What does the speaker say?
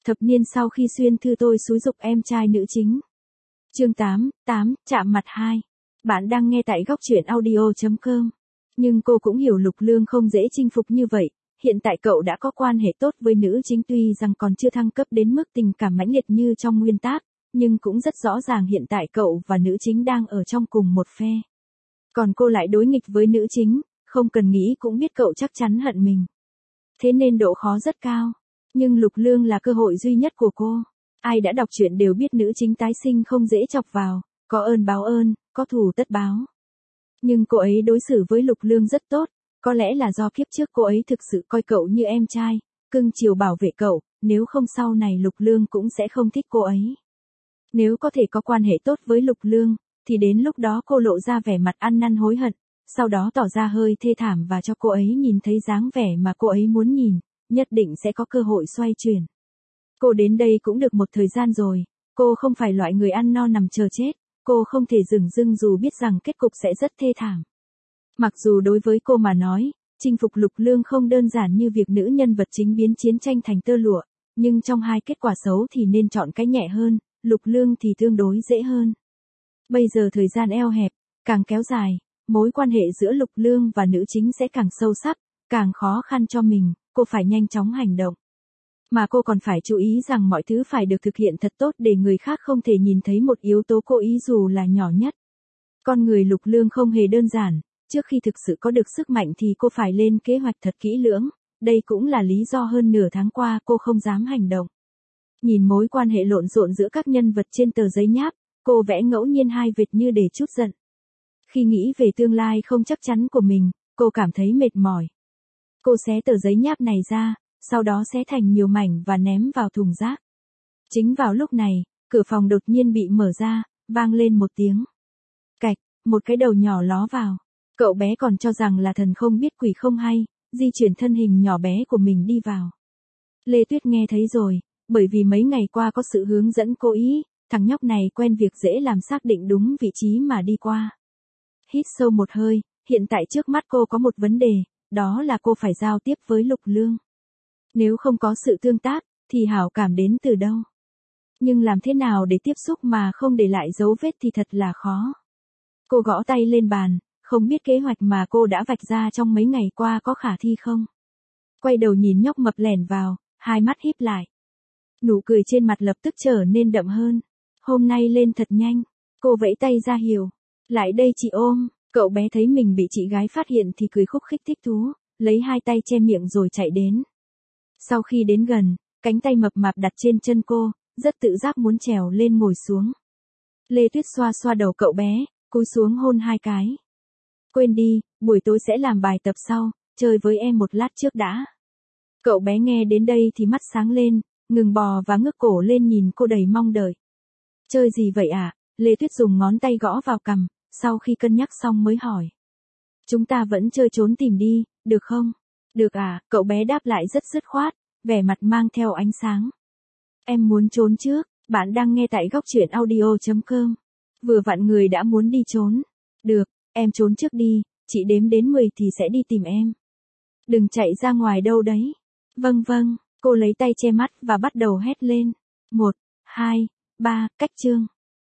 Thập niên sau khi xuyên thư tôi xúi giục em trai nữ chính. Chương 8, chạm mặt 2. Bạn đang nghe tại góc truyện audio.com. Nhưng cô cũng hiểu Lục Lương không dễ chinh phục như vậy, hiện tại cậu đã có quan hệ tốt với nữ chính tuy rằng còn chưa thăng cấp đến mức tình cảm mãnh liệt như trong nguyên tác, nhưng cũng rất rõ ràng hiện tại cậu và nữ chính đang ở trong cùng một phe. Còn cô lại đối nghịch với nữ chính, không cần nghĩ cũng biết cậu chắc chắn hận mình. Thế nên độ khó rất cao. Nhưng Lục Lương là cơ hội duy nhất của cô. Ai đã đọc truyện đều biết nữ chính tái sinh không dễ chọc vào, có ơn báo ơn, có thù tất báo. Nhưng cô ấy đối xử với Lục Lương rất tốt, có lẽ là do kiếp trước cô ấy thực sự coi cậu như em trai, cưng chiều bảo vệ cậu, nếu không sau này Lục Lương cũng sẽ không thích cô ấy. Nếu có thể có quan hệ tốt với Lục Lương, thì đến lúc đó cô lộ ra vẻ mặt ăn năn hối hận, sau đó tỏ ra hơi thê thảm và cho cô ấy nhìn thấy dáng vẻ mà cô ấy muốn nhìn, nhất định sẽ có cơ hội xoay chuyển. Cô đến đây cũng được một thời gian rồi, cô không phải loại người ăn no nằm chờ chết, cô không thể dửng dưng dù biết rằng kết cục sẽ rất thê thảm. Mặc dù đối với cô mà nói, chinh phục Lục Lương không đơn giản như việc nữ nhân vật chính biến chiến tranh thành tơ lụa, nhưng trong hai kết quả xấu thì nên chọn cái nhẹ hơn, Lục Lương thì tương đối dễ hơn. Bây giờ thời gian eo hẹp, càng kéo dài, mối quan hệ giữa Lục Lương và nữ chính sẽ càng sâu sắc, càng khó khăn cho mình, cô phải nhanh chóng hành động. Mà cô còn phải chú ý rằng mọi thứ phải được thực hiện thật tốt để người khác không thể nhìn thấy một yếu tố cố ý dù là nhỏ nhất. Con người Lục Lương không hề đơn giản, trước khi thực sự có được sức mạnh thì cô phải lên kế hoạch thật kỹ lưỡng, đây cũng là lý do hơn nửa tháng qua cô không dám hành động. Nhìn mối quan hệ lộn xộn giữa các nhân vật trên tờ giấy nháp, cô vẽ ngẫu nhiên hai vệt như để trút giận. Khi nghĩ về tương lai không chắc chắn của mình, cô cảm thấy mệt mỏi. Cô xé tờ giấy nháp này ra, sau đó xé thành nhiều mảnh và ném vào thùng rác. Chính vào lúc này, cửa phòng đột nhiên bị mở ra, vang lên một tiếng. Cạch, một cái đầu nhỏ ló vào. Cậu bé còn cho rằng là thần không biết quỷ không hay, di chuyển thân hình nhỏ bé của mình đi vào. Lê Tuyết nghe thấy rồi, bởi vì mấy ngày qua có sự hướng dẫn cô ý, thằng nhóc này quen việc dễ làm xác định đúng vị trí mà đi qua. Hít sâu một hơi, hiện tại trước mắt cô có một vấn đề, đó là cô phải giao tiếp với Lục Lương. Nếu không có sự tương tác, thì hảo cảm đến từ đâu? Nhưng làm thế nào để tiếp xúc mà không để lại dấu vết thì thật là khó. Cô gõ tay lên bàn, không biết kế hoạch mà cô đã vạch ra trong mấy ngày qua có khả thi không? Quay đầu nhìn nhóc mập lẻn vào, hai mắt híp lại. Nụ cười trên mặt lập tức trở nên đậm hơn. Hôm nay lên thật nhanh. Cô vẫy tay ra hiệu. Lại đây chị ôm. Cậu bé thấy mình bị chị gái phát hiện thì cười khúc khích thích thú, lấy hai tay che miệng rồi chạy đến. Sau khi đến gần, cánh tay mập mạp đặt trên chân cô, rất tự giác muốn trèo lên ngồi xuống. Lê Tuyết xoa xoa đầu cậu bé, cúi xuống hôn hai cái. Quên đi, buổi tối sẽ làm bài tập sau, chơi với em một lát trước đã. Cậu bé nghe đến đây thì mắt sáng lên, ngừng bò và ngước cổ lên nhìn cô đầy mong đợi. Chơi gì vậy ạ? Lê Tuyết dùng ngón tay gõ vào cằm, sau khi cân nhắc xong mới hỏi. Chúng ta vẫn chơi trốn tìm đi, được không? Được à, cậu bé đáp lại rất dứt khoát, vẻ mặt mang theo ánh sáng. Em muốn trốn trước, bạn đang nghe tại góc truyện audio.com. Vừa vặn người đã muốn đi trốn. Được, em trốn trước đi, chị đếm đến 10 thì sẽ đi tìm em. Đừng chạy ra ngoài đâu đấy. Vâng vâng, cô lấy tay che mắt và bắt đầu hét lên. 1, 2, 3, cách chương.